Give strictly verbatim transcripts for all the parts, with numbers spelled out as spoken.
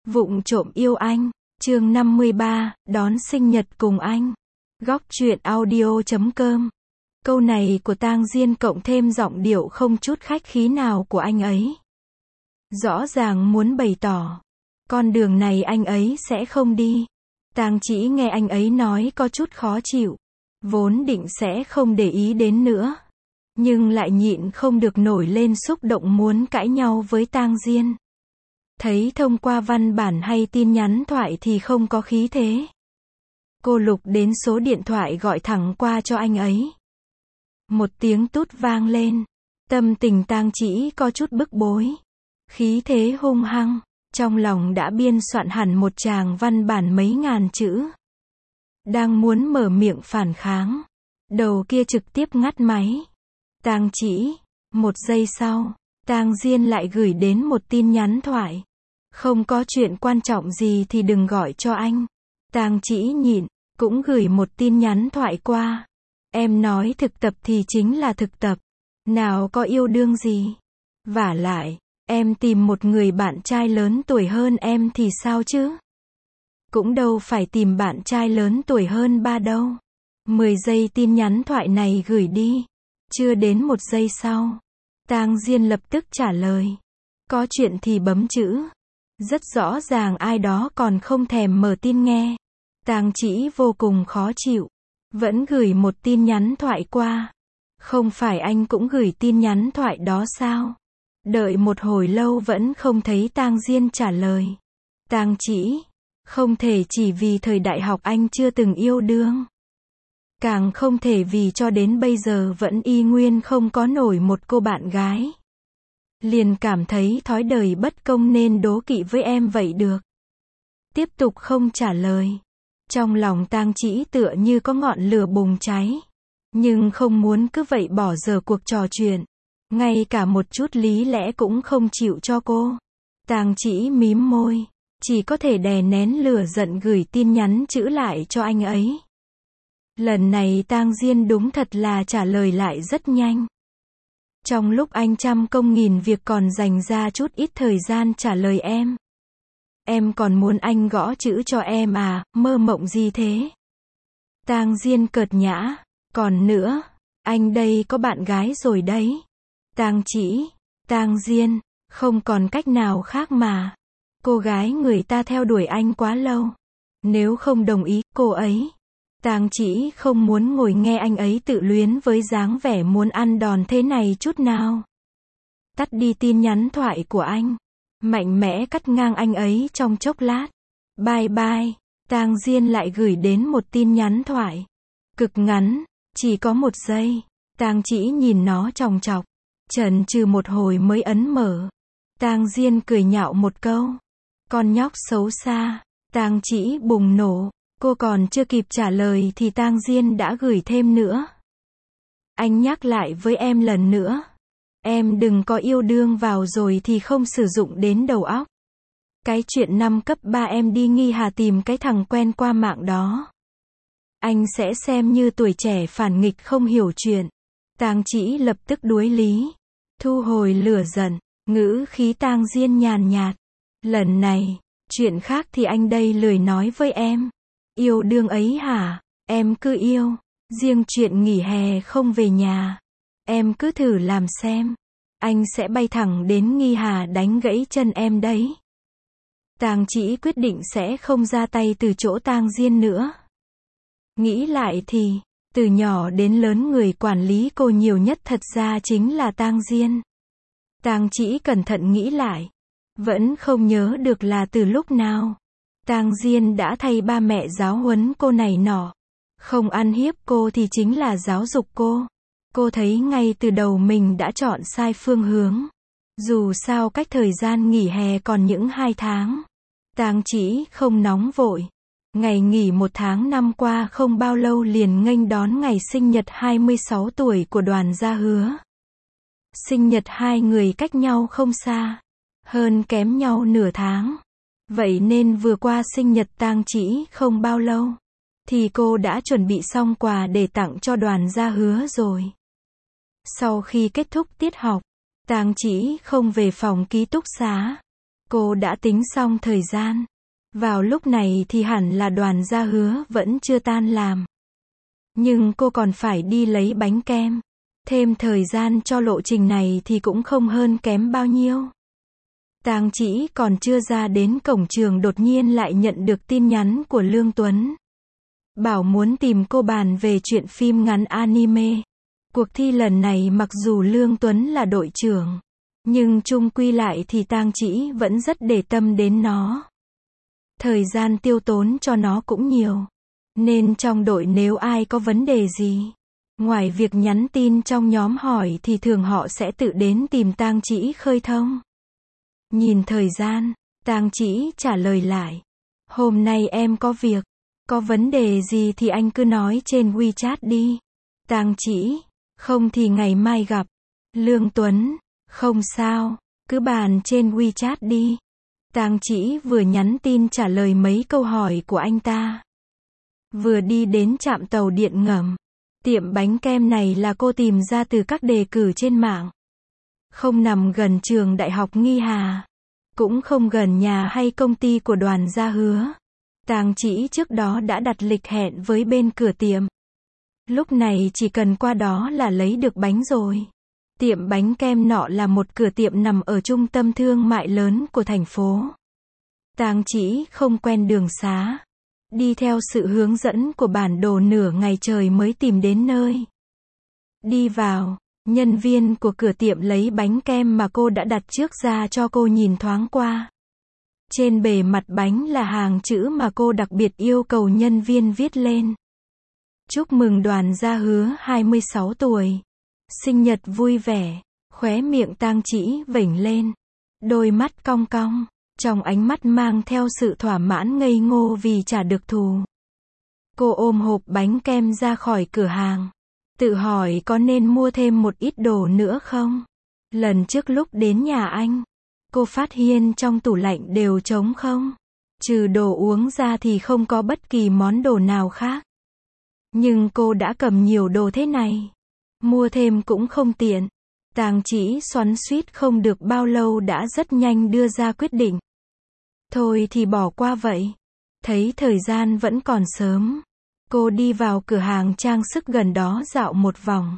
Vụng trộm yêu anh, chương năm mươi ba, đón sinh nhật cùng anh. Góc truyện audio chấm com. Câu này của Tang Diên cộng thêm giọng điệu không chút khách khí nào của anh ấy. Rõ ràng muốn bày tỏ, con đường này anh ấy sẽ không đi. Tang Chỉ nghe anh ấy nói có chút khó chịu, vốn định sẽ không để ý đến nữa, nhưng lại nhịn không được nổi lên xúc động muốn cãi nhau với Tang Diên. Thấy thông qua văn bản hay tin nhắn thoại thì không có khí thế. Cô lục đến số điện thoại gọi thẳng qua cho anh ấy. Một tiếng tút vang lên. Tâm tình Tang Chỉ có chút bức bối. Khí thế hung hăng. Trong lòng đã biên soạn hẳn một tràng văn bản mấy ngàn chữ. Đang muốn mở miệng phản kháng. Đầu kia trực tiếp ngắt máy. Tang Chỉ. Một giây sau, Tang Diên lại gửi đến một tin nhắn thoại. Không có chuyện quan trọng gì thì đừng gọi cho anh. Tang Chỉ nhịn, cũng gửi một tin nhắn thoại qua. Em nói thực tập thì chính là thực tập. Nào có yêu đương gì. Vả lại, em tìm một người bạn trai lớn tuổi hơn em thì sao chứ? Cũng đâu phải tìm bạn trai lớn tuổi hơn ba đâu. Mười giây tin nhắn thoại này gửi đi. Chưa đến một giây sau, Tang Diên lập tức trả lời. Có chuyện thì bấm chữ. Rất rõ ràng ai đó còn không thèm mở tin nghe. Tang Chỉ vô cùng khó chịu. Vẫn gửi một tin nhắn thoại qua. Không phải anh cũng gửi tin nhắn thoại đó sao? Đợi một hồi lâu vẫn không thấy Tang Diên trả lời. Tang Chỉ, không thể chỉ vì thời đại học anh chưa từng yêu đương. Càng không thể vì cho đến bây giờ vẫn y nguyên không có nổi một cô bạn gái. Liền cảm thấy thói đời bất công nên đố kỵ với em vậy được. Tiếp tục không trả lời. Trong lòng Tang Chỉ tựa như có ngọn lửa bùng cháy. Nhưng không muốn cứ vậy bỏ dở cuộc trò chuyện. Ngay cả một chút lý lẽ cũng không chịu cho cô. Tang Chỉ mím môi. Chỉ có thể đè nén lửa giận gửi tin nhắn chữ lại cho anh ấy. Lần này Tang Diên đúng thật là trả lời lại rất nhanh. Trong lúc anh trăm công nghìn việc còn dành ra chút ít thời gian trả lời em. Em còn muốn anh gõ chữ cho em à, mơ mộng gì thế? Tang Diên cợt nhã. Còn nữa, anh đây có bạn gái rồi đấy. Tang Chỉ, Tang Diên, không còn cách nào khác mà. Cô gái người ta theo đuổi anh quá lâu. Nếu không đồng ý, cô ấy. Tang Chỉ không muốn ngồi nghe anh ấy tự luyến với dáng vẻ muốn ăn đòn thế này chút nào. Tắt đi tin nhắn thoại của anh. Mạnh mẽ cắt ngang anh ấy trong chốc lát. Bye bye. Tang Diên lại gửi đến một tin nhắn thoại. Cực ngắn, chỉ có một giây. Tang Chỉ nhìn nó chòng chọc. Chần chừ một hồi mới ấn mở. Tang Diên cười nhạo một câu. Con nhóc xấu xa. Tang Chỉ bùng nổ. Cô còn chưa kịp trả lời thì Tang Diên đã gửi thêm nữa. Anh nhắc lại với em lần nữa. Em đừng có yêu đương vào rồi thì không sử dụng đến đầu óc. Cái chuyện năm cấp ba em đi Nghi Hà tìm cái thằng quen qua mạng đó. Anh sẽ xem như tuổi trẻ phản nghịch không hiểu chuyện. Tang Chỉ lập tức đuối lý. Thu hồi lửa giận, ngữ khí Tang Diên nhàn nhạt. Lần này, chuyện khác thì anh đây lười nói với em. Yêu đương ấy hả? Em cứ yêu. Riêng chuyện nghỉ hè không về nhà. Em cứ thử làm xem. Anh sẽ bay thẳng đến Nghi Hà đánh gãy chân em đấy. Tang Chỉ quyết định sẽ không ra tay từ chỗ Tang Diên nữa. Nghĩ lại thì, từ nhỏ đến lớn người quản lý cô nhiều nhất thật ra chính là Tang Diên. Tang Chỉ cẩn thận nghĩ lại. Vẫn không nhớ được là từ lúc nào. Tang Diên đã thay ba mẹ giáo huấn cô này nọ. Không ăn hiếp cô thì chính là giáo dục cô. Cô thấy ngay từ đầu mình đã chọn sai phương hướng. Dù sao cách thời gian nghỉ hè còn những hai tháng. Tang Chỉ không nóng vội. Ngày nghỉ một tháng năm qua không bao lâu liền nghênh đón ngày sinh nhật hai mươi sáu tuổi của Đoàn Gia Hứa. Sinh nhật hai người cách nhau không xa. Hơn kém nhau nửa tháng. Vậy nên vừa qua sinh nhật Tang Chỉ không bao lâu. Thì cô đã chuẩn bị xong quà để tặng cho Đoàn Gia Hứa rồi. Sau khi kết thúc tiết học, Tang Chỉ không về phòng ký túc xá. Cô đã tính xong thời gian. Vào lúc này thì hẳn là Đoàn Gia Hứa vẫn chưa tan làm. Nhưng cô còn phải đi lấy bánh kem. Thêm thời gian cho lộ trình này thì cũng không hơn kém bao nhiêu. Tang Chỉ còn chưa ra đến cổng trường đột nhiên lại nhận được tin nhắn của Lương Tuấn. Bảo muốn tìm cô bàn về chuyện phim ngắn anime. Cuộc thi lần này mặc dù Lương Tuấn là đội trưởng, nhưng chung quy lại thì Tang Chỉ vẫn rất để tâm đến nó. Thời gian tiêu tốn cho nó cũng nhiều. Nên trong đội nếu ai có vấn đề gì, ngoài việc nhắn tin trong nhóm hỏi thì thường họ sẽ tự đến tìm Tang Chỉ khơi thông. Nhìn thời gian, Tang Chỉ trả lời lại. Hôm nay em có việc. Có vấn đề gì thì anh cứ nói trên WeChat đi. Tang Chỉ, không thì ngày mai gặp. Lương Tuấn, không sao, cứ bàn trên WeChat đi. Tang Chỉ vừa nhắn tin trả lời mấy câu hỏi của anh ta. Vừa đi đến trạm tàu điện ngầm. Tiệm bánh kem này là cô tìm ra từ các đề cử trên mạng. Không nằm gần trường đại học Nghi Hà. Cũng không gần nhà hay công ty của Đoàn Gia Hứa. Tang Chỉ trước đó đã đặt lịch hẹn với bên cửa tiệm. Lúc này chỉ cần qua đó là lấy được bánh rồi. Tiệm bánh kem nọ là một cửa tiệm nằm ở trung tâm thương mại lớn của thành phố. Tang Chỉ không quen đường xá. Đi theo sự hướng dẫn của bản đồ nửa ngày trời mới tìm đến nơi. Đi vào, nhân viên của cửa tiệm lấy bánh kem mà cô đã đặt trước ra cho cô nhìn thoáng qua. Trên bề mặt bánh là hàng chữ mà cô đặc biệt yêu cầu nhân viên viết lên. Chúc mừng Đoàn Gia Hứa hai mươi sáu tuổi. Sinh nhật vui vẻ. Khóe miệng Tang Chỉ vểnh lên. Đôi mắt cong cong. Trong ánh mắt mang theo sự thỏa mãn ngây ngô vì trả được thù. Cô ôm hộp bánh kem ra khỏi cửa hàng. Tự hỏi có nên mua thêm một ít đồ nữa không? Lần trước lúc đến nhà anh, cô phát hiện trong tủ lạnh đều trống không. Trừ đồ uống ra thì không có bất kỳ món đồ nào khác. Nhưng cô đã cầm nhiều đồ thế này. Mua thêm cũng không tiện. Tang Chỉ xoắn xuýt không được bao lâu đã rất nhanh đưa ra quyết định. Thôi thì bỏ qua vậy. Thấy thời gian vẫn còn sớm. Cô đi vào cửa hàng trang sức gần đó dạo một vòng.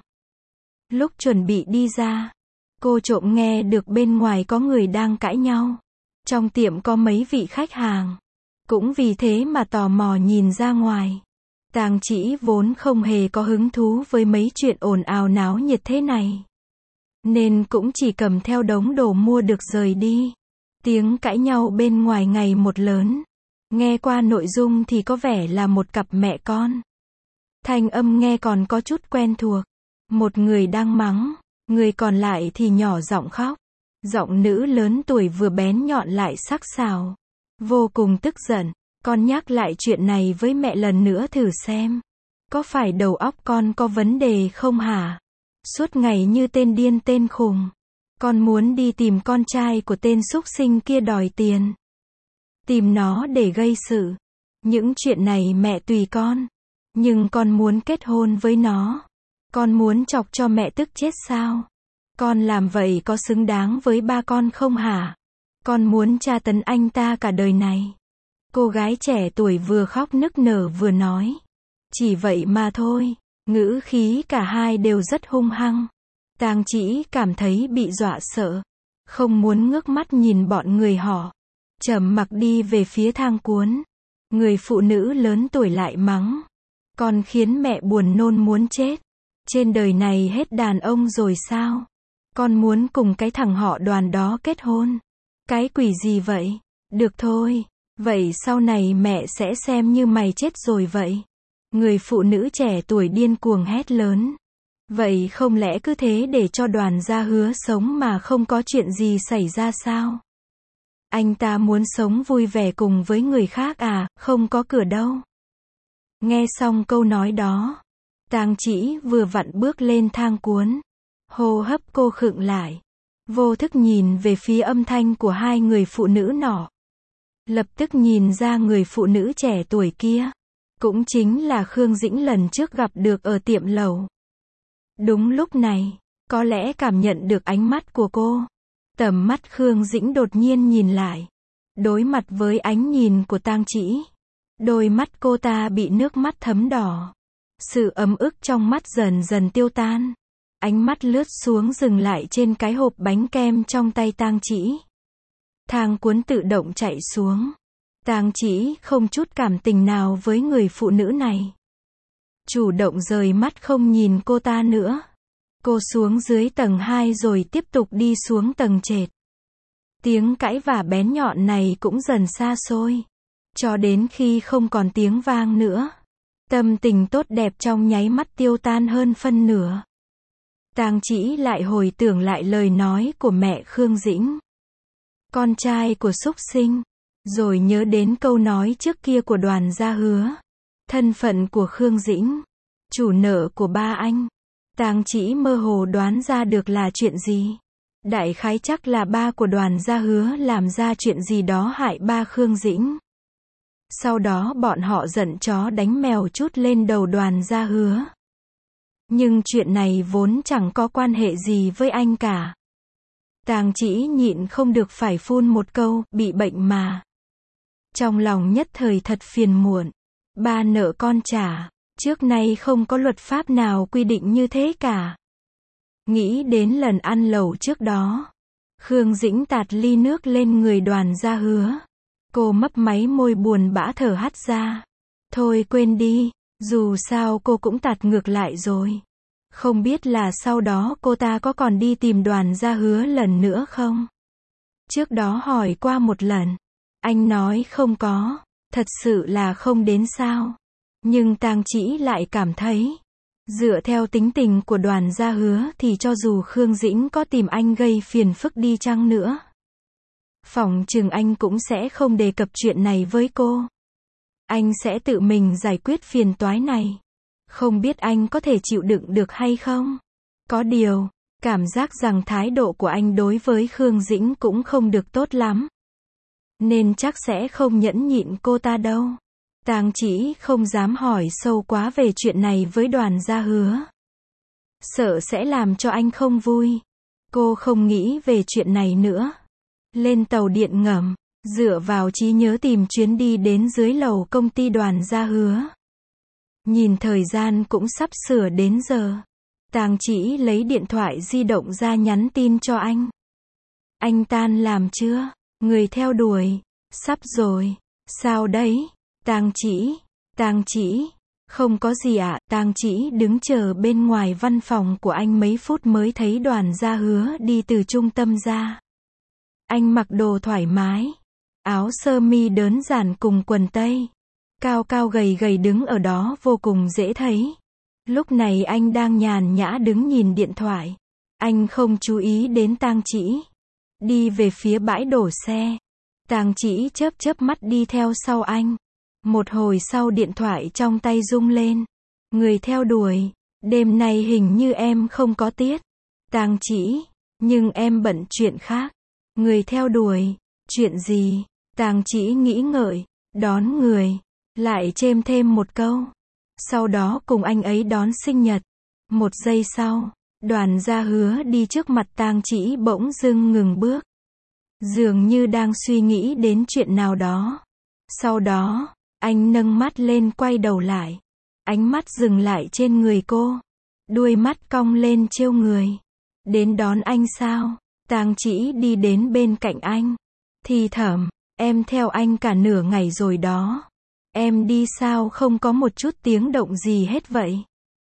Lúc chuẩn bị đi ra, cô trộm nghe được bên ngoài có người đang cãi nhau. Trong tiệm có mấy vị khách hàng. Cũng vì thế mà tò mò nhìn ra ngoài. Tang Chỉ vốn không hề có hứng thú với mấy chuyện ồn ào náo nhiệt thế này. Nên cũng chỉ cầm theo đống đồ mua được rời đi. Tiếng cãi nhau bên ngoài ngày một lớn. Nghe qua nội dung thì có vẻ là một cặp mẹ con. Thanh âm nghe còn có chút quen thuộc. Một người đang mắng, người còn lại thì nhỏ giọng khóc. Giọng nữ lớn tuổi vừa bén nhọn lại sắc sảo. Vô cùng tức giận. Con nhắc lại chuyện này với mẹ lần nữa thử xem. Có phải đầu óc con có vấn đề không hả? Suốt ngày như tên điên tên khùng. Con muốn đi tìm con trai của tên súc sinh kia đòi tiền. Tìm nó để gây sự. Những chuyện này mẹ tùy con. Nhưng con muốn kết hôn với nó. Con muốn chọc cho mẹ tức chết sao? Con làm vậy có xứng đáng với ba con không hả? Con muốn tra tấn anh ta cả đời này. Cô gái trẻ tuổi vừa khóc nức nở vừa nói. Chỉ vậy mà thôi. Ngữ khí cả hai đều rất hung hăng. Tang Chỉ cảm thấy bị dọa sợ. Không muốn ngước mắt nhìn bọn người họ. Trầm mặc đi về phía thang cuốn. Người phụ nữ lớn tuổi lại mắng. Con khiến mẹ buồn nôn muốn chết. Trên đời này hết đàn ông rồi sao? Con muốn cùng cái thằng họ Đoàn đó kết hôn. Cái quỷ gì vậy? Được thôi. Vậy sau này mẹ sẽ xem như mày chết rồi vậy. Người phụ nữ trẻ tuổi điên cuồng hét lớn. Vậy không lẽ cứ thế để cho Đoàn Gia Hứa sống mà không có chuyện gì xảy ra sao? Anh ta muốn sống vui vẻ cùng với người khác à, không có cửa đâu. Nghe xong câu nói đó, Tang Chỉ vừa vặn bước lên thang cuốn. Hô hấp cô khựng lại. Vô thức nhìn về phía âm thanh của hai người phụ nữ nọ. Lập tức nhìn ra người phụ nữ trẻ tuổi kia. Cũng chính là Khương Dĩnh lần trước gặp được ở tiệm lẩu. Đúng lúc này, có lẽ cảm nhận được ánh mắt của cô. Tầm mắt Khương Dĩnh đột nhiên nhìn lại. Đối mặt với ánh nhìn của Tang Chỉ, đôi mắt cô ta bị nước mắt thấm đỏ. Sự ấm ức trong mắt dần dần tiêu tan. Ánh mắt lướt xuống dừng lại trên cái hộp bánh kem trong tay Tang Chỉ. Thang cuốn tự động chạy xuống. Tang Chỉ không chút cảm tình nào với người phụ nữ này. Chủ động rời mắt không nhìn cô ta nữa. Cô xuống dưới tầng hai rồi tiếp tục đi xuống tầng trệt. Tiếng cãi vả bén nhọn này cũng dần xa xôi. Cho đến khi không còn tiếng vang nữa. Tâm tình tốt đẹp trong nháy mắt tiêu tan hơn phân nửa. Tang Chỉ lại hồi tưởng lại lời nói của mẹ Khương Dĩnh. Con trai của súc sinh. Rồi nhớ đến câu nói trước kia của Đoàn Gia Hứa. Thân phận của Khương Dĩnh. Chủ nợ của ba anh. Tang Chỉ mơ hồ đoán ra được là chuyện gì. Đại khái chắc là ba của Đoàn Gia Hứa làm ra chuyện gì đó hại ba Khương Dĩnh. Sau đó bọn họ giận chó đánh mèo trút lên đầu Đoàn Gia Hứa. Nhưng chuyện này vốn chẳng có quan hệ gì với anh cả. Tang Chỉ nhịn không được phải phun một câu, bị bệnh mà. Trong lòng nhất thời thật phiền muộn. Ba nợ con trả. Trước nay không có luật pháp nào quy định như thế cả. Nghĩ đến lần ăn lẩu trước đó. Khương Dĩnh tạt ly nước lên người Đoàn Gia Hứa. Cô mấp máy môi buồn bã thở hắt ra. Thôi quên đi, dù sao cô cũng tạt ngược lại rồi. Không biết là sau đó cô ta có còn đi tìm Đoàn Gia Hứa lần nữa không? Trước đó hỏi qua một lần. Anh nói không có. Thật sự là không đến sao. Nhưng Tang Chỉ lại cảm thấy. Dựa theo tính tình của Đoàn Gia Hứa thì cho dù Khương Dĩnh có tìm anh gây phiền phức đi chăng nữa. Phỏng chừng anh cũng sẽ không đề cập chuyện này với cô. Anh sẽ tự mình giải quyết phiền toái này. Không biết anh có thể chịu đựng được hay không? Có điều, cảm giác rằng thái độ của anh đối với Khương Dĩnh cũng không được tốt lắm. Nên chắc sẽ không nhẫn nhịn cô ta đâu. Tang Chỉ không dám hỏi sâu quá về chuyện này với Đoàn Gia Hứa. Sợ sẽ làm cho anh không vui. Cô không nghĩ về chuyện này nữa. Lên tàu điện ngầm, dựa vào trí nhớ tìm chuyến đi đến dưới lầu công ty Đoàn Gia Hứa. Nhìn thời gian cũng sắp sửa đến giờ. Tang Chỉ lấy điện thoại di động ra nhắn tin cho anh. Anh tan làm chưa? Người theo đuổi. Sắp rồi. Sao đấy? Tang Chỉ. Tang Chỉ. Không có gì ạ. À? Tang Chỉ đứng chờ bên ngoài văn phòng của anh mấy phút mới thấy Đoàn Gia Hứa đi từ trung tâm ra. Anh mặc đồ thoải mái. Áo sơ mi đơn giản cùng quần tây. Cao cao gầy gầy đứng ở đó vô cùng dễ thấy. Lúc này anh đang nhàn nhã đứng nhìn điện thoại. Anh không chú ý đến Tang Chỉ. Đi về phía bãi đổ xe. Tang Chỉ chớp chớp mắt đi theo sau anh. Một hồi sau điện thoại trong tay rung lên. Người theo đuổi. Đêm nay hình như em không có tiết. Tang Chỉ. Nhưng em bận chuyện khác. Người theo đuổi. Chuyện gì? Tang Chỉ nghĩ ngợi. Đón người. Lại chêm thêm một câu. Sau đó cùng anh ấy đón sinh nhật. Một giây sau, Đoàn Gia Hứa đi trước mặt Tang Chỉ bỗng dưng ngừng bước. Dường như đang suy nghĩ đến chuyện nào đó. Sau đó, anh nâng mắt lên quay đầu lại. Ánh mắt dừng lại trên người cô. Đuôi mắt cong lên trêu người. Đến đón anh sao? Tang Chỉ đi đến bên cạnh anh. Thì thầm, em theo anh cả nửa ngày rồi đó. Em đi sao không có một chút tiếng động gì hết vậy?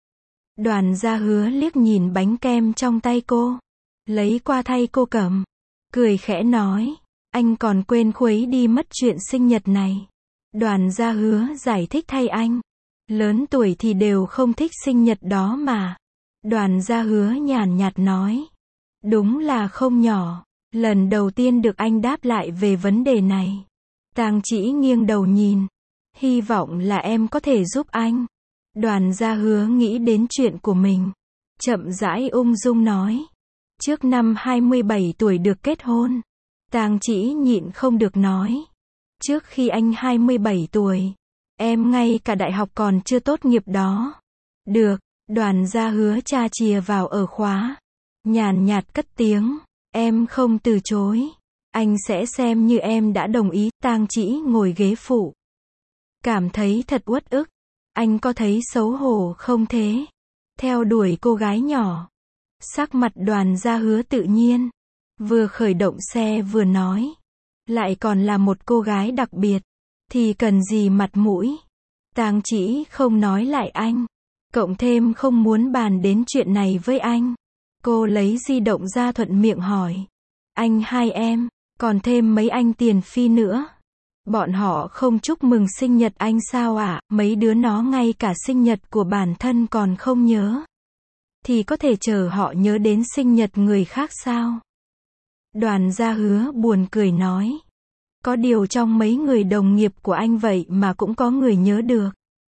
Đoàn Gia Hứa liếc nhìn bánh kem trong tay cô. Lấy qua thay cô cầm. Cười khẽ nói. Anh còn quên khuấy đi mất chuyện sinh nhật này. Đoàn Gia Hứa giải thích thay anh. Lớn tuổi thì đều không thích sinh nhật đó mà. Đoàn Gia Hứa nhàn nhạt nói. Đúng là không nhỏ. Lần đầu tiên được anh đáp lại về vấn đề này. Tang Chỉ nghiêng đầu nhìn. Hy vọng là em có thể giúp anh. Đoàn Gia Hứa nghĩ đến chuyện của mình. Chậm rãi ung dung nói. Trước năm hai mươi bảy tuổi được kết hôn. Tang Chỉ nhịn không được nói. Trước khi anh hai mươi bảy tuổi. Em ngay cả đại học còn chưa tốt nghiệp đó. Được. Đoàn Gia Hứa tra chìa vào ở khóa. Nhàn nhạt cất tiếng. Em không từ chối. Anh sẽ xem như em đã đồng ý. Tang Chỉ ngồi ghế phụ. Cảm thấy thật uất ức. Anh có thấy xấu hổ không thế? Theo đuổi cô gái nhỏ. Sắc mặt Đoàn Gia Hứa tự nhiên. Vừa khởi động xe vừa nói. Lại còn là một cô gái đặc biệt. Thì cần gì mặt mũi. Tang Chỉ không nói lại anh. Cộng thêm không muốn bàn đến chuyện này với anh. Cô lấy di động ra thuận miệng hỏi. Anh hai em, còn thêm mấy anh tiền phi nữa. Bọn họ không chúc mừng sinh nhật anh sao ạ? À? Mấy đứa nó ngay cả sinh nhật của bản thân còn không nhớ. Thì có thể chờ họ nhớ đến sinh nhật người khác sao? Đoàn Gia Hứa buồn cười nói. Có điều trong mấy người đồng nghiệp của anh vậy mà cũng có người nhớ được.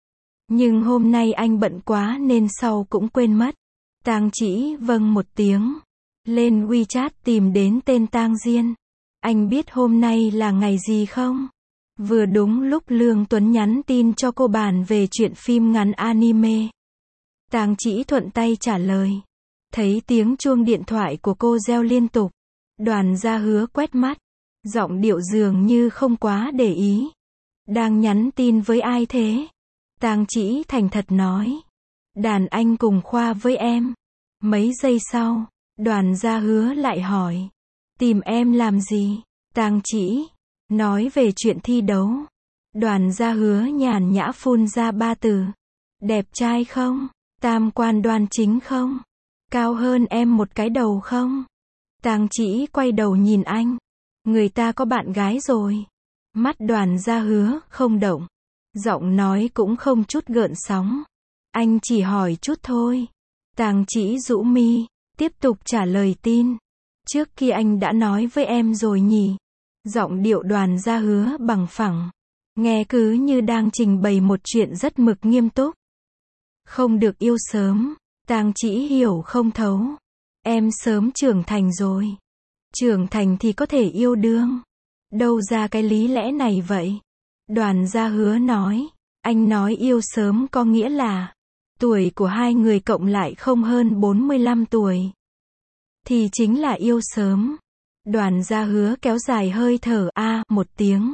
Nhưng hôm nay anh bận quá nên sau cũng quên mất. Tang Chỉ vâng một tiếng. Lên WeChat tìm đến tên Tang Diên. Anh biết hôm nay là ngày gì không? Vừa đúng lúc Lương Tuấn nhắn tin cho cô bàn về chuyện phim ngắn anime. Tang Chỉ thuận tay trả lời. Thấy tiếng chuông điện thoại của cô reo liên tục. Đoàn Gia Hứa quét mắt. Giọng điệu dường như không quá để ý. Đang nhắn tin với ai thế? Tang Chỉ thành thật nói. Đàn anh cùng khoa với em. Mấy giây sau, Đoàn Gia Hứa lại hỏi. Tìm em làm gì? Tang Chỉ nói về chuyện thi đấu. Đoàn Gia Hứa nhàn nhã phun ra ba từ. Đẹp trai không? Tam quan đoan chính không? Cao hơn em một cái đầu không? Tang Chỉ quay đầu nhìn anh. Người ta có bạn gái rồi. Mắt Đoàn Gia Hứa không động. Giọng nói cũng không chút gợn sóng. Anh chỉ hỏi chút thôi. Tang Chỉ rũ mi, tiếp tục trả lời tin. Trước kia anh đã nói với em rồi nhỉ? Giọng điệu Đoàn Gia Hứa bằng phẳng. Nghe cứ như đang trình bày một chuyện rất mực nghiêm túc. Không được yêu sớm. Tang Chỉ hiểu không thấu. Em sớm trưởng thành rồi. Trưởng thành thì có thể yêu đương. Đâu ra cái lý lẽ này vậy? Đoàn Gia Hứa nói. Anh nói yêu sớm có nghĩa là tuổi của hai người cộng lại không hơn bốn mươi lăm tuổi. Thì chính là yêu sớm. Đoàn Gia Hứa kéo dài hơi thở a à, một tiếng.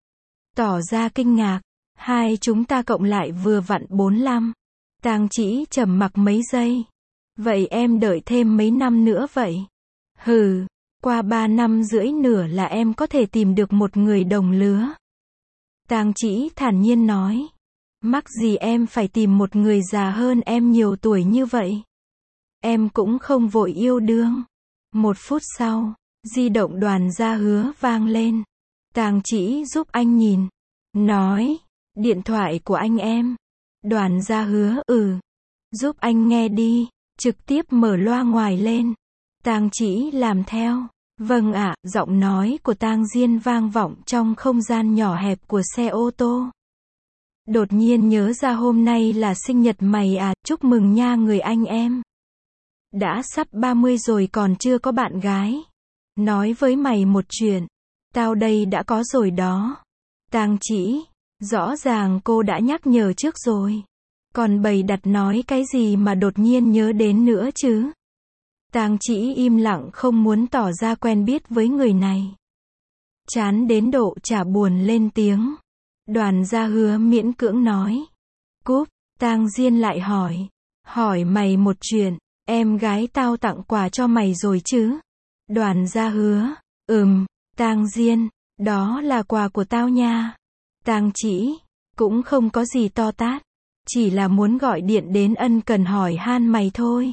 Tỏ ra kinh ngạc. Hai chúng ta cộng lại vừa vặn bốn mươi lăm. Tang Chỉ trầm mặc mấy giây. Vậy em đợi thêm mấy năm nữa vậy? Hừ, qua ba năm rưỡi nửa là em có thể tìm được một người đồng lứa. Tang Chỉ thản nhiên nói. Mắc gì em phải tìm một người già hơn em nhiều tuổi như vậy? Em cũng không vội yêu đương. Một phút sau, di động Đoàn Gia Hứa vang lên. Tang Chỉ giúp anh nhìn. Nói, điện thoại của anh em. Đoàn Gia Hứa ừ. Giúp anh nghe đi. Trực tiếp mở loa ngoài lên. Tang Chỉ làm theo. Vâng ạ, giọng nói của Tang Diên vang vọng trong không gian nhỏ hẹp của xe ô tô. Đột nhiên nhớ ra hôm nay là sinh nhật mày à, chúc mừng nha người anh em. Đã sắp ba mươi rồi còn chưa có bạn gái. Nói với mày một chuyện. Tao đây đã có rồi đó. Tang Chỉ, rõ ràng cô đã nhắc nhở trước rồi. Còn bày đặt nói cái gì mà đột nhiên nhớ đến nữa chứ? Tang Chỉ im lặng không muốn tỏ ra quen biết với người này. Chán đến độ chả buồn lên tiếng. Đoàn Gia Hứa miễn cưỡng nói. Cúp, Tang Diên lại hỏi. Hỏi mày một chuyện, em gái tao tặng quà cho mày rồi chứ? Đoàn Gia Hứa, ừm, Tang Diên, đó là quà của tao nha. Tang Chỉ, cũng không có gì to tát. Chỉ là muốn gọi điện đến ân cần hỏi han mày thôi.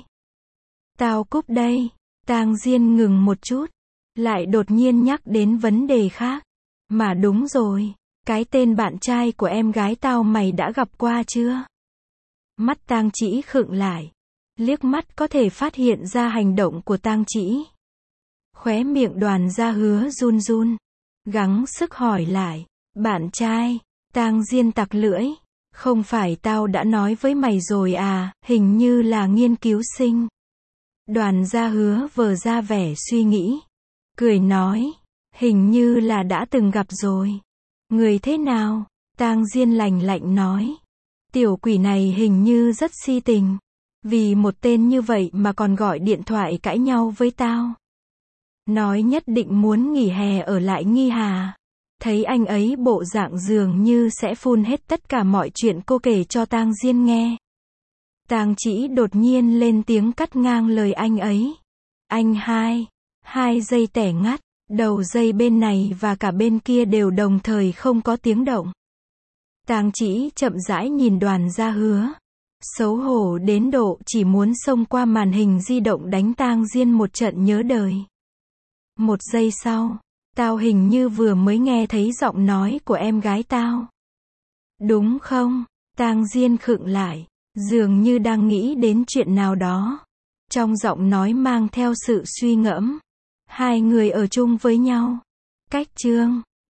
Tao cúp đây. Tang Diên ngừng một chút. Lại đột nhiên nhắc đến vấn đề khác. Mà đúng rồi. Cái tên bạn trai của em gái tao mày đã gặp qua chưa? Mắt Tang Chỉ khựng lại. Liếc mắt có thể phát hiện ra hành động của Tang Chỉ. Khóe miệng Đoàn Gia Hứa run run. Gắng sức hỏi lại. Bạn trai. Tang Diên tặc lưỡi. Không phải tao đã nói với mày rồi à, hình như là nghiên cứu sinh. Đoàn Gia Hứa vờ ra vẻ suy nghĩ. Cười nói. Hình như là đã từng gặp rồi. Người thế nào? Tang Diên lạnh lạnh nói. Tiểu quỷ này hình như rất si tình. Vì một tên như vậy mà còn gọi điện thoại cãi nhau với tao. nói nhất định muốn nghỉ hè ở lại Nghi Hà. Thấy anh ấy bộ dạng dường như sẽ phun hết tất cả mọi chuyện cô kể cho Tang Diên nghe. Tang Chỉ đột nhiên lên tiếng cắt ngang lời anh ấy. Anh hai, hai giây tẻ ngắt, đầu dây bên này và cả bên kia đều đồng thời không có tiếng động. Tang Chỉ chậm rãi nhìn Đoàn Gia Hứa. Xấu hổ đến độ chỉ muốn xông qua màn hình di động đánh Tang Diên một trận nhớ đời. Một giây sau, tao hình như vừa mới nghe thấy giọng nói của em gái tao. Đúng không? Tang Diên khựng lại, dường như đang nghĩ đến chuyện nào đó. Trong giọng nói mang theo sự suy ngẫm. Hai người ở chung với nhau. Cách chương